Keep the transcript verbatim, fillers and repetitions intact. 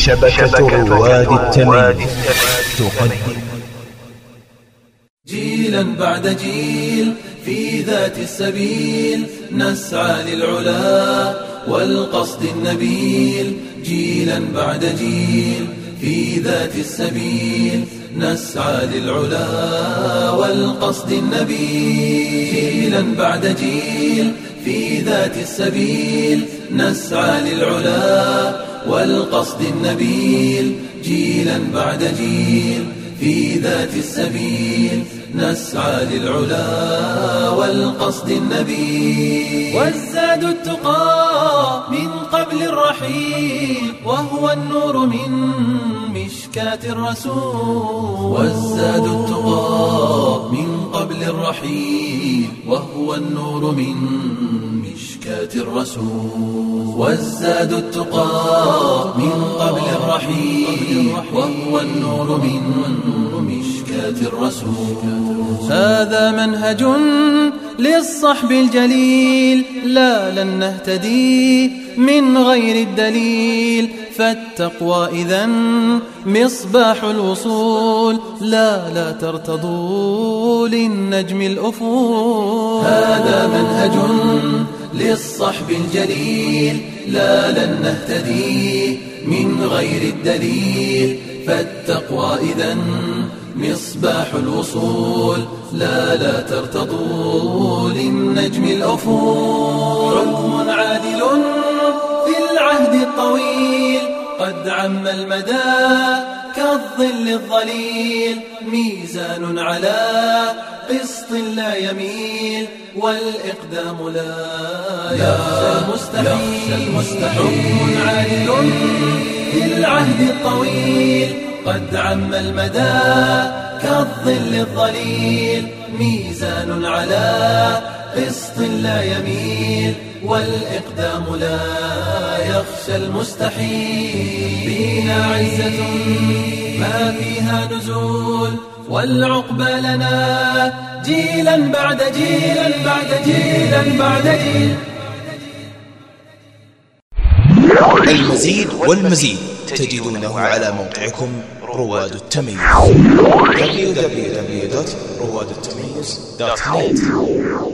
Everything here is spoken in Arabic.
شبكة رواد التمييز تقدم جيلا بعد جيل في ذات السبيل نسعى للعلا والقصد النبيل. جيلا بعد جيل في ذات السبيل نسعى للعلا والقصد النبيل. جيلا بعد جيل في ذات السبيل نسعى للعلا والقصد النبيل. جيلا بعد جيل في ذات السبيل نسعى للعلا والقصد النبيل. والزاد التقى من قبل الرحيل وهو النور من مشكاة الرسول. والزاد التقى من قبل الرحيل وهو النور من مشكاة الرسول. والزاد التقى من قبل الرحيل وهو النور من مشكاة الرسول. هذا منهج للصحب الجليل لا لن نهتدي من غير الدليل. فالتقوى إذن مصباح الوصول لا لا ترتضوا للنجم الأفول. هذا منهج للصحب الجليل لا لن نهتدي من غير الدليل. فالتقوى إذن مصباح الوصول لا لا ترتضوا للنجم الأفول. حكم عادل في العهد الطويل قد عم المدى كالظل الظليل. ميزان على قسط لا يميل والإقدام لا يخشى المستحيل. حكم عادل في العهد الطويل قد عم المدى كالظل الظليل. ميزان على قسط لا يميل والإقدام لا يخشى المستحيل. بنا عزة ما فيها نزول والعقبى لنا جيلا بعد جيلا بعد جيلا بعد جيل. المزيد والمزيد تجدونه على موقعكم رواد التمييز دبليو دبليو دبليو دوت رواد التمييز دوت نت.